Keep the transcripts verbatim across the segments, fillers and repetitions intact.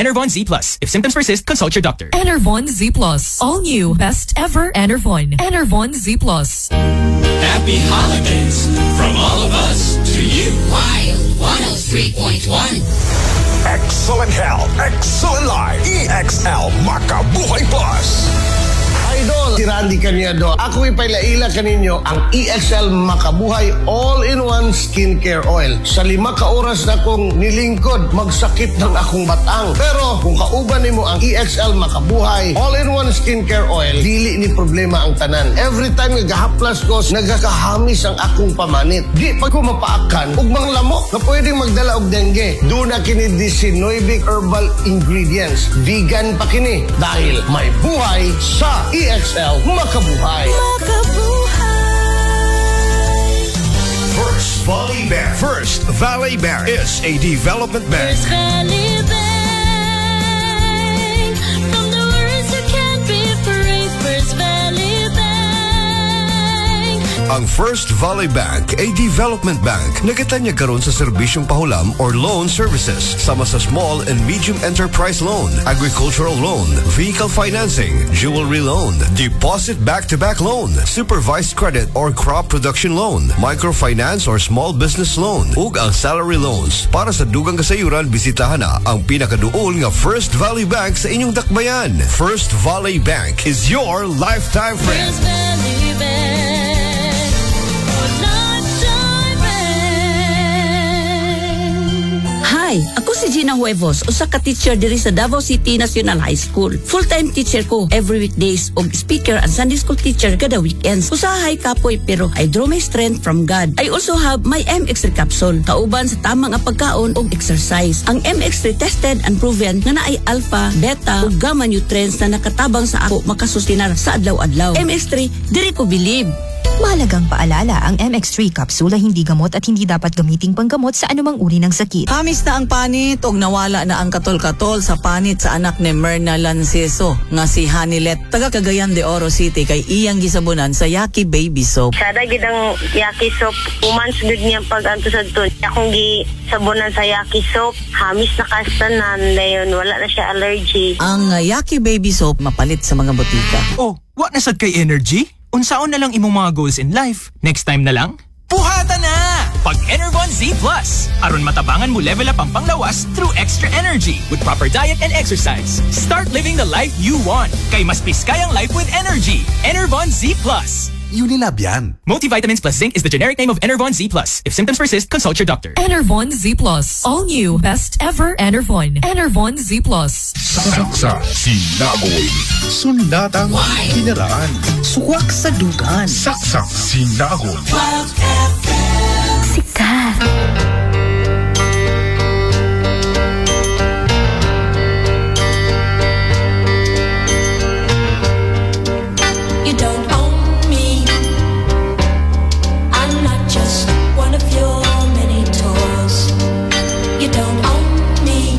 Enervon Z Plus. If symptoms persist, consult your doctor. Enervon Z Plus. All new. Best ever Enervon. Enervon Z Plus. Happy holidays from all of us to you. Wild one oh three point one. Excellent health, excellent life. E X L Makabuhay Plus. Idol, si Randy Cañedo. Ako ipailaila kaninyo ang E X L Makabuhay All-in-One Skincare Oil. Sa lima ka oras na kong nilingkod, magsakit ng akong batang. Pero kung kauban nimo ang E X L Makabuhay All-in-One Skincare Oil, dili ni problema ang tanan. Every time nagahaplas ko, nagakahamis ang akong pamanit. Di pag ko mapaakan, ug mga lamok na pwedeng magdala og dengue. Doon na kini Disynovic herbal ingredients. Vegan pa kini dahil may buhay sa E X L Makabuhay. First Valley Bank. First Valley Bank is a development bank. First Valley Bank. From the words that can't be phrased. First Valley Bank. Ang First Valley Bank ay development bank na kitanya karon sa serbisyong pahulam or loan services sama sa small and medium enterprise loan, agricultural loan, vehicle financing, jewelry loan, deposit back-to-back loan, supervised credit or crop production loan, microfinance or small business loan, ug ang salary loans. Para sa dugang kasayuran, bisitahan na ang pinakaduol nga First Valley Bank sa inyong dakbayan. First Valley Bank is your lifetime friend. First Valley Bank. Hi, ako si Gina Huevos, usa ka teacher diri sa Davao City National High School. Full-time teacher ko every weekdays og speaker and Sunday school teacher kada weekends. Usahay kapoy pero I draw my strength from God. I also have my M X three capsule, kauban sa tamang nga pagkaon og exercise. Ang M X three tested and proven nga naay alpha, beta ug gamma nutrients na nakatabang sa ako makasustinar sa adlaw-adlaw. M X three, diri ko believe. Mahalagang paalala, ang M X three capsule ay hindi gamot at hindi dapat gamiting panggamot sa anumang uri ng sakit. Kamis na ang panit og nawala na ang katol-katol sa panit sa anak ni Myrna Lanceso nga si Hanilet, taga Cagayan de Oro City, kay iyang gisabunan sa Yaki Baby Soap. Sada gid ang Yaki Soap, umans gud niya pag anto sa tun. Akong gi sabunan sa Yaki Soap, hamis na kastanan dayon, wala na siya allergy. Ang uh, Yaki Baby Soap mapalit sa mga botika. Oh, what na sad kay energy? Unsaon na lang imong mga goals in life? Next time na lang? Puhata na! Pag Enervon Z Plus. Aron matabangan mo level up ang panglawas through extra energy with proper diet and exercise. Start living the life you want. Kay mas piskay ang life with energy. Enervon Z Plus. Unilab yan. Multivitamins plus zinc is the generic name of Enervon Z Plus. If symptoms persist, consult your doctor. Enervon Z Plus. All new. Best ever Enervon. Enervon Z Plus. Saksa, sinagoy. Sundatang kinaraan. Suwak sa dugan. Saksak, sinagoy. Sikat. You don't own me. I'm not just one of your many toys. You don't own me.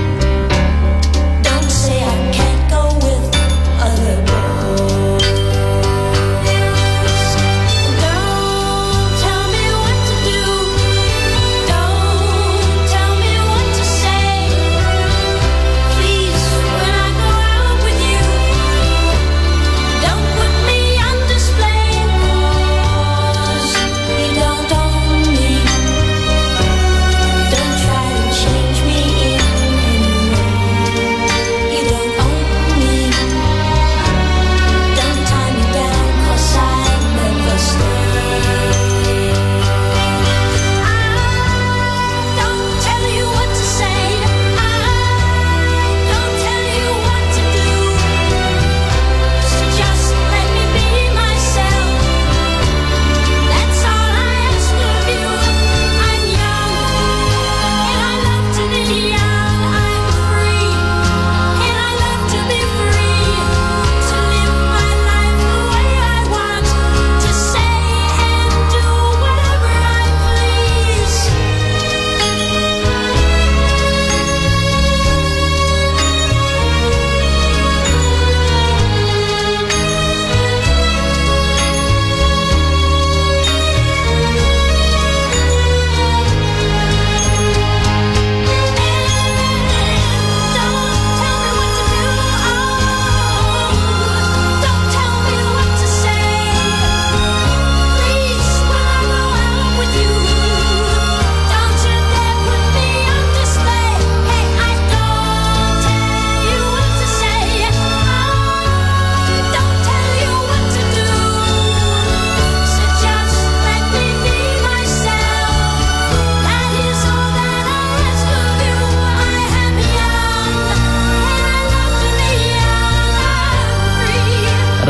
Don't say I can't go with other boys. Don't tell me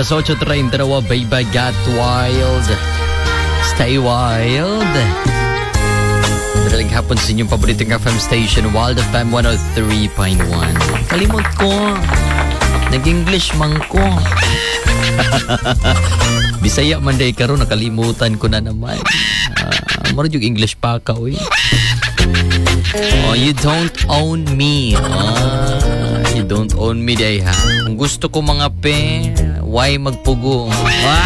Alas eight thirty-two, Baby Got Wild. Stay wild. Madaling hapon sa inyong paboritong F M station, Wild F M one oh three point one. Kalimot ko. Nag-English man ko. Bisaya man day karon, nakalimutan ko na naman. Uh, Mara yung English pa ka, uy. Oh, you don't own me. Ah, you don't own me day, ha? Kung gusto ko mga pe, why magpugo? Ah!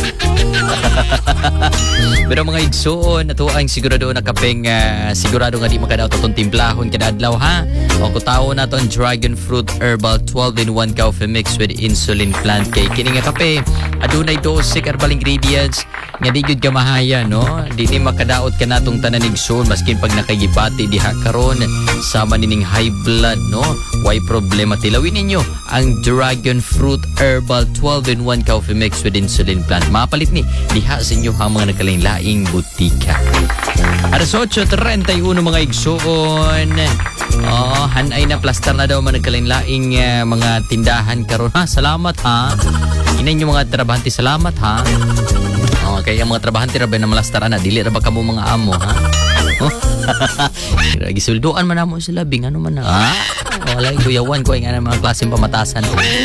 Pero mga igsoon, nato ang sigurado na kapeng uh, sigurado nga di makadaot atong timplahon kada adlaw, ha. O kutawo na ton Dragon Fruit Herbal twelve in one coffee mix with insulin plant cake. Kini nga kape adunay dose herbal ingredients nga di gyud kamahaya, no. Di ni makadaot ka natong tanan igsoon maskin pag nakagibati diha karon sama nining high blood, no. Why problema, tilawin ninyo ang Dragon Fruit Herbal twelve in one coffee mix with insulin plant. Mapalit ni diha sa inyo ang mga nagkalain-laing butika. Alas eight thirty-one mga igsoon. Oh, hanay na plaster na daw mga nagkalain-laing uh, mga tindahan karon, ha. Salamat, ha. Inay nyo mga trabahante, salamat, ha. Oh, kaya mga trabahante rabe na malastaran na dili ra ba kamo mga amo, ha. Oh. Gisulduan man namo sila bing ano man, ha. Wala oh, kuyawan ko nga mga klaseng pamatasan.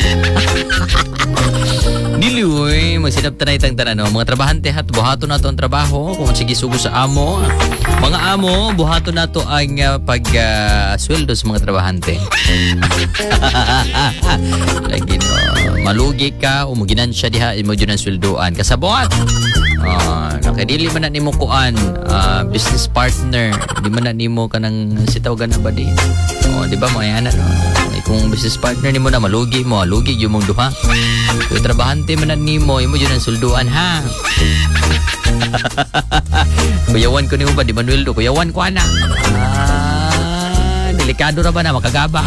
Diluy, magsinap tanay tang tanan, no? Mga trabahante hat, buhato na to ang trabaho. Kung sige sugo sa amo, mga amo, buhato na to ang uh, pag uh, sweldo sa mga trabahante. Lagi, no? Malugi ka, umuginan siya diha, imo dyan ang sweldoan. Kasabot! Uh, nakadili man na nimo kuan, uh, business partner, di man na nimo ka ng sitawagan na ba di? O, di ba, mga yan, no? Kung business partner nimo na malugi mo, lugi yung mong duha. Kung trabahante man na nimo, imo dyan ang sulduan, ha? Kuyawan ko nimo ba, di Manuel do? Kuyawan ko, ana. Ah, delikado na ba na, makagaba?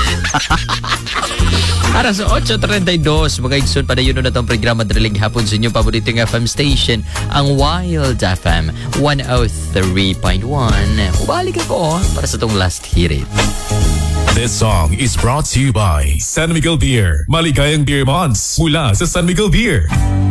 Alas eight thirty-two, mga igsoon, padayon na itong programa Drilling Hapon sa inyong paboritong F M station, ang Wild F M one oh three point one. Ubalik ako para sa itong last hirit. This song is brought to you by San Miguel Beer. Maligayang Beer Months mula sa San Miguel Beer.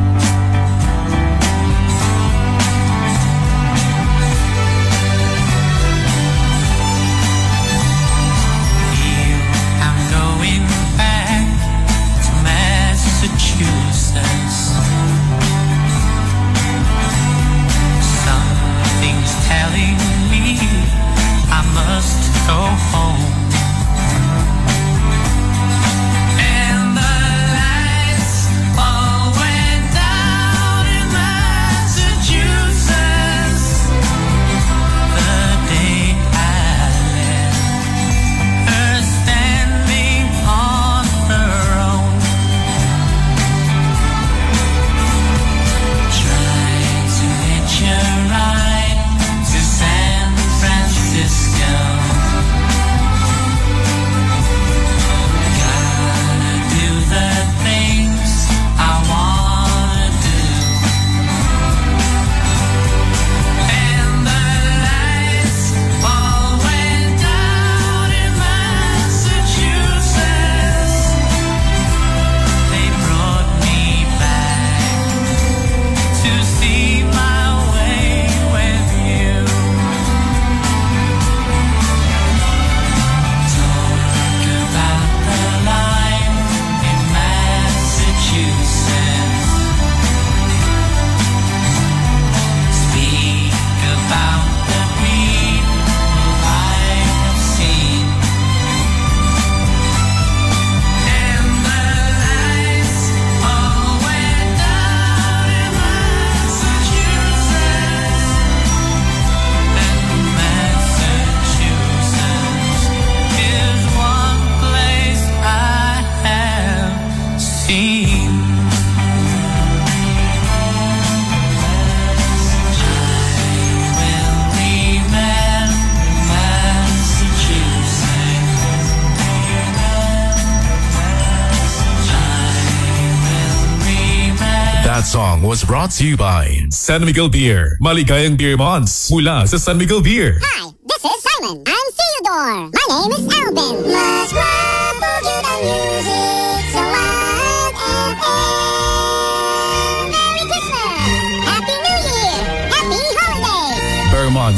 That song was brought to you by San Miguel Beer. Maligayang Beer Months mula sa San Miguel Beer. Hi, this is Simon. I'm Theodore. My name is Alvin. Mas guwapo jud ang music sa Wild F M.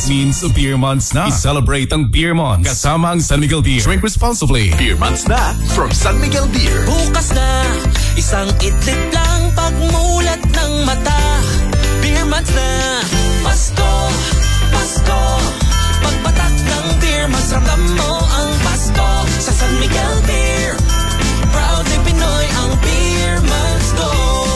months means beer months na. I-celebrate ang beer months kasama ang San Miguel Beer. Drink responsibly. Beer months na from San Miguel Beer. Bukas na, isang idlip lang pagmulat ng mata. Beer months na, Pasko, Pasko. Pagbatak ng beer months, ramdam mo ang Pasko. Sa San Miguel Beer, proudly Pinoy ang beer months go.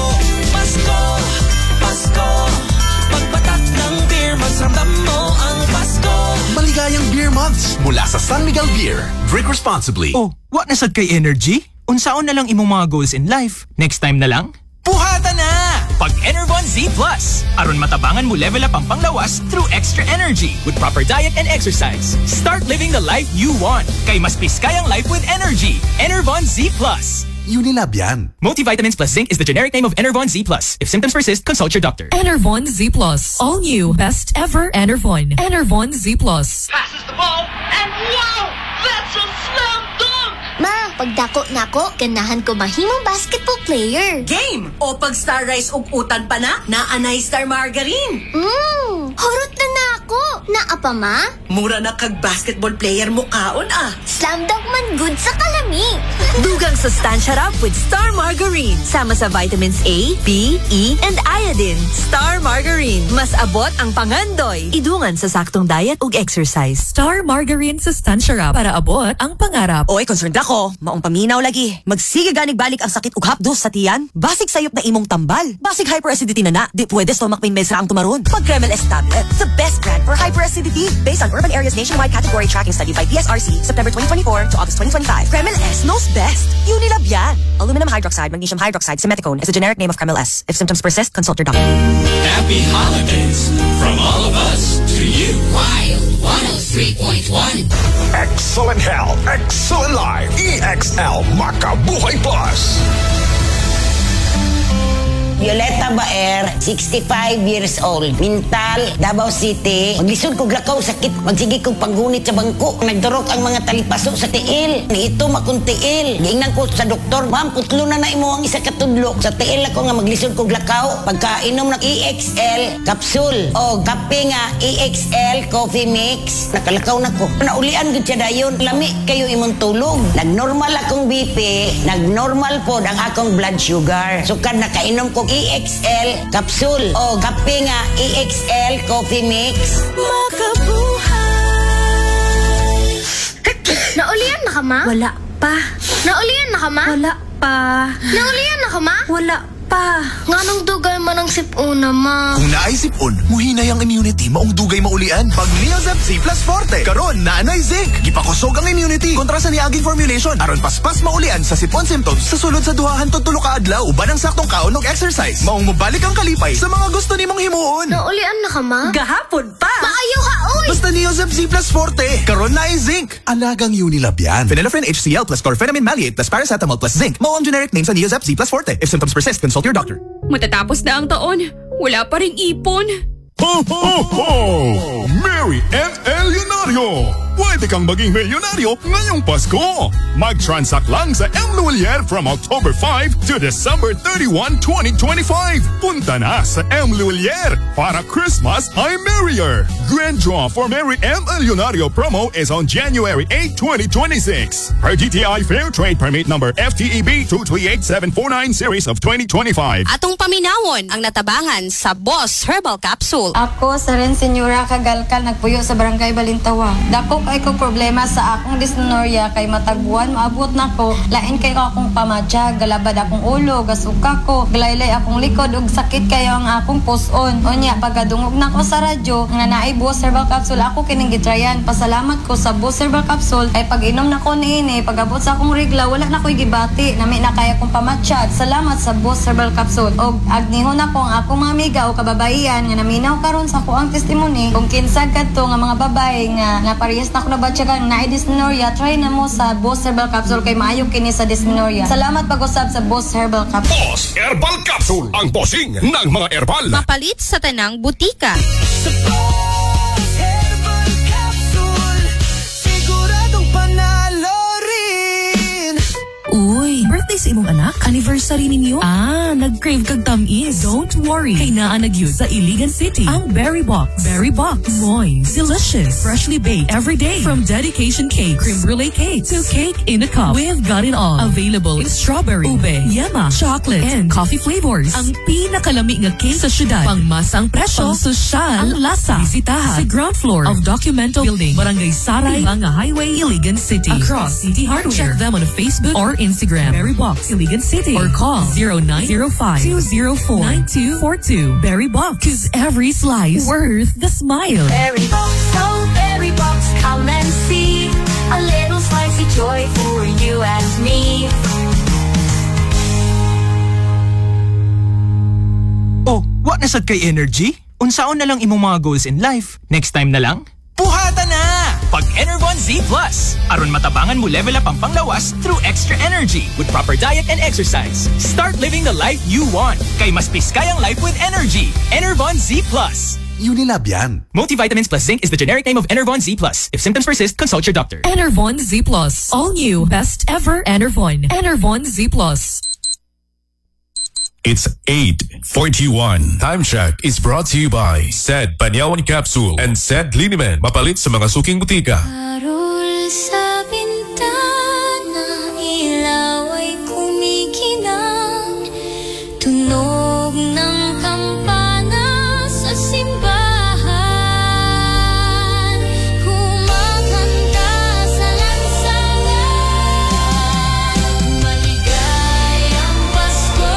Pasko, Pasko. Pagbatak ng beer months, ramdam mo ang Pasko. Maligayang beer months mula sa San Miguel Beer. Drink responsibly. Oh, what nasad kay energy? Unsaon na lang imong mga goals in life? Next time na lang? Puhata na! Pag Enervon Z Plus. Aron matabangan mo level up ang panglawas through extra energy with proper diet and exercise. Start living the life you want. Kay mas piskay ang life with energy. Enervon Z Plus. Unilab yan. Multivitamins plus zinc is the generic name of Enervon Z Plus. If symptoms persist, consult your doctor. Enervon Z Plus. All new. Best ever Enervon. Enervon Z Plus. Passes the ball, and wow! That's a slam dunk! Ma, pagdako nako, ganahan ko mahimong basketball player. Game! O pag star rice ug utan pa na, naanay star margarine. Mmm, hurot na na ako. Naa pa ma? Mura na kag basketball player mo kaon ah. Slam dunk man good sa kalami. Dugang sustansya rap with Star Margarine. Sama sa vitamins A, B, E, and iodine. Star Margarine. Mas abot ang pangandoy. Idungan sa saktong diet ug exercise. Star Margarine sustansya rap para abot ang pangarap. Oy, concerned ako. Maong paminaw lagi. Magsige ganig balik ang sakit ug hapdos sa tiyan. Basig sayop na imong tambal. Basig hyperacidity na na. Di pwede stomach pain meds ra ang tumaron. Pag Kremel S tablet, the best brand for hyperacidity. Based on Urban Areas Nationwide Category Tracking Study by P S R C, September twenty twenty-four to August twenty twenty-five. Kremel S knows best. Unilab yan. Aluminum hydroxide, magnesium hydroxide, simeticone is a generic name of Kremel S. If symptoms persist, consult your doctor. Happy holidays from all of us to you. Wild one oh three point one. Excellent health, excellent life. E X L Makabuhay Plus. Violeta Baer, sixty-five years old. Mental, Davao City. Maglisod ko glakaw sakit. Magsige kong panggunit sa bangko. Nagdurok ang mga talipaso sa tiil. Ito makong tiil. Giingnan ko sa doktor, ma'am, putlo na na imo ang isa katudlok. Sa tiil ako nga maglisod ko glakaw. Pagkainom ng E X L capsule o kape nga E X L coffee mix. Nakalakaw na ko. Naulian gud siya dayon. Lami kayo imong tulog. Nagnormal akong B P. Nagnormal po ang akong blood sugar. Sukad nakainom ko E X L capsule o kape nga E X L coffee mix. Makabuhay. Naulian na ka ma? Wala pa. Naulian na ka ma? Wala pa. Naulian na ka ma? Wala pa. Nganong dugal man ang sipuna ma? Kung naay sipon, muhinay ang immunity maong dugay maulian. Pag Neozep C Plus Forte, karon naanay zinc. Gipakusog ang immunity kontra sa niaging formulation aron paspas maulian sa sipon symptoms sa sulod sa duha hangtod tulo ka adlaw uban ang saktong kaon og exercise. Maong mobalik ang kalipay sa mga gusto nimong himuon. Naulian na ka ma? Gahapon pa. Maayo ka oy. Basta Neozep C Plus Forte, karon naay zinc. Alagang Unilab yan. Phenylephrine H C L plus chlorphenamine maleate plus paracetamol plus zinc. Mao ang generic name sa Neozep C Plus Forte. If symptoms persist, consult your doctor. Matatapos na ang taon. Wala pa ring ipon. Ho, ho, ho! Mary and Elionario! Pwede kang maging milyonaryo ngayong Pasko! Mag-transact lang sa M. Lulier from October five to December thirty-first, twenty twenty-five. Punta na sa M. Lulier para Christmas ay merrier! Grand draw for Mary M. Elionario promo is on January eighth, twenty twenty-six. Per G T I Fair Trade Permit number F T E B two three eight seven four nine series of twenty twenty-five. Atong paminawon ang natabangan sa Boss Herbal Capsule. Ako sa rin Senyora Kagalkal nagpuyo sa Barangay Balintawa. Dako kay ko problema sa akong dysmenorrhea kay matagbuan maabot nako. Lain kay ko akong pamatsa, galabad akong ulo, gasuka ko, galaylay akong likod ug sakit kayo ang akong puson. Unya pagkadungog nako sa radyo nga naay Boss Herbal Capsule ako kining gitryan. Pasalamat ko sa Boss Herbal Capsule ay pag-inom nako niini pag-abot sa akong regla wala na ko'y gibati nami na kaya kong pamatsa. Salamat sa Boss Herbal Capsule. Og agnihon ako ang akong mga amiga o kababaihan nga naminaw karon sa ko ang testimony kung kinsag kadto nga mga babae nga nga parehas na ko na batya kang naay dysmenorrhea, try na mo sa Boss Herbal Capsule kay maayo kini sa dysmenorrhea. Salamat pag-usab sa Boss Herbal Capsule. Boss Herbal Capsule, ang bossing ng mga herbal. Mapalit sa tanang butika. Sa Boss Herbal Capsule, siguradong panalo rin. Uy, birthday sa imong anak? Anniversary ninyo? Ah, nag-crave kag tamis. Don't worry. Kay naa nagyud sa Iligan City ang Berry Box. Berry Box. Moist, delicious, freshly baked every day. From dedication cake, creme brulee cake to cake in a cup. We've got it all. Available in strawberry, ube, yema, chocolate, and coffee flavors. Ang pinakalami nga cake sa syudad. Pangmasang presyo, pang sosyal, ang lasa. Bisitahan sa ground floor of Documento Building, Barangay Saray, Ibanga Highway, Iligan City. Across City Hardware. Check them on Facebook or Instagram. Berry Box, Iligan City. Or call zero nine zero five two zero four nine two four two. Berry Box. Cause every slice worth the smile. Berry Box, oh Berry Box, come and see a little slicey joy for you and me. Oh, what na sad kay energy? Unsaon na lang imong mga goals in life? Next time na lang? Puhata na! Pag Enervon Z Plus. Aron matabangan mo level up ang panglawas through extra energy with proper diet and exercise. Start living the life you want. Kay mas piskayang life with energy. Enervon Z Plus. Unilab yan. Multivitamins plus zinc is the generic name of Enervon Z Plus. If symptoms persist, consult your doctor. Enervon Z Plus. All new. Best ever Enervon. Enervon Z Plus. It's eight forty-one. Time check is brought to you by Sed Banyawan Capsule and Sed Linimen. Mapalit sa mga suking butika. Parol sa bintana, ilaw ay kumikinang. Tunog ng kampana sa simbahan. Kumakanta sa lansangan. Maligayang Pasko.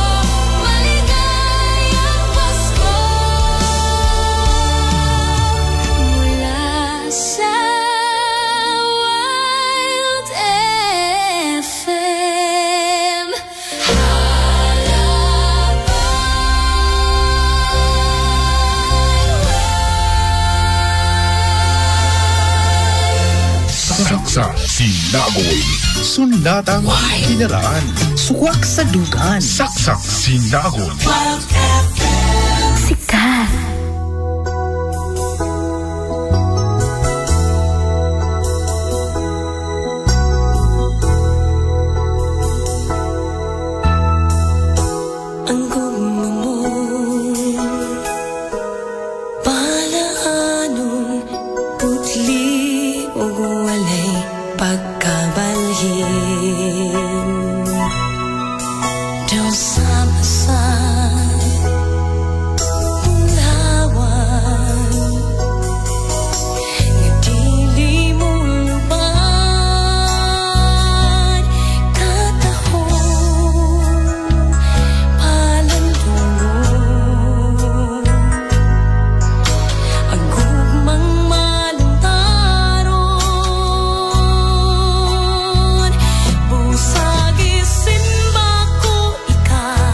Maligayang Pasko. Mula sa Wild F M. Saksa Sinagoy. Sundatang Kinaraan. Suwak sa dugan. Saksak Sinagoy. Sikat. Ang gugma mo, palaanon, putli o walay pagkabalhin. Daw sama-sama ulawan, ngadili mo luban, katahon, palandungon. Agugmang maluntaron, busagi simba ko ikaw.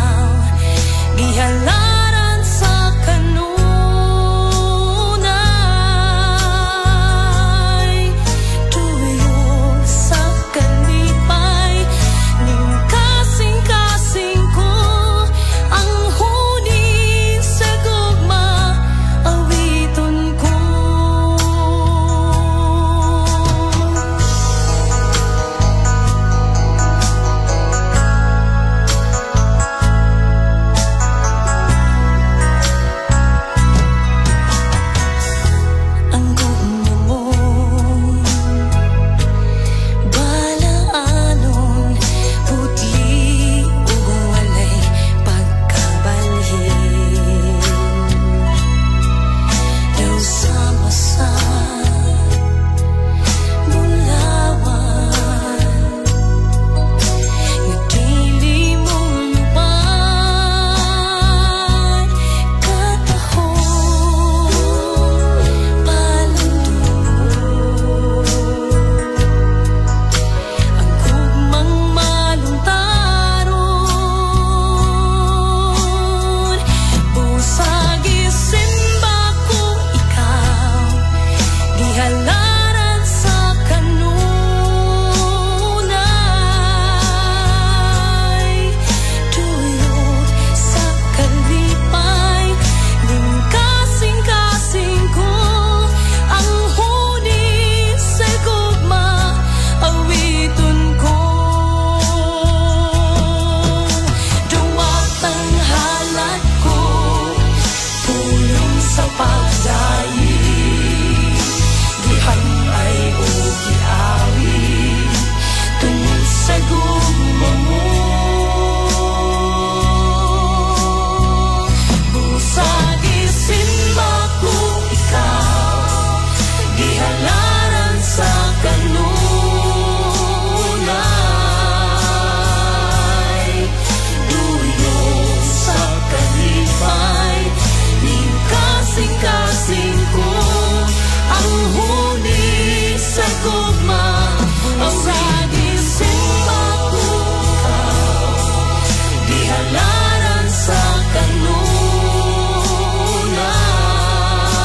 Kasalanan sa kanunay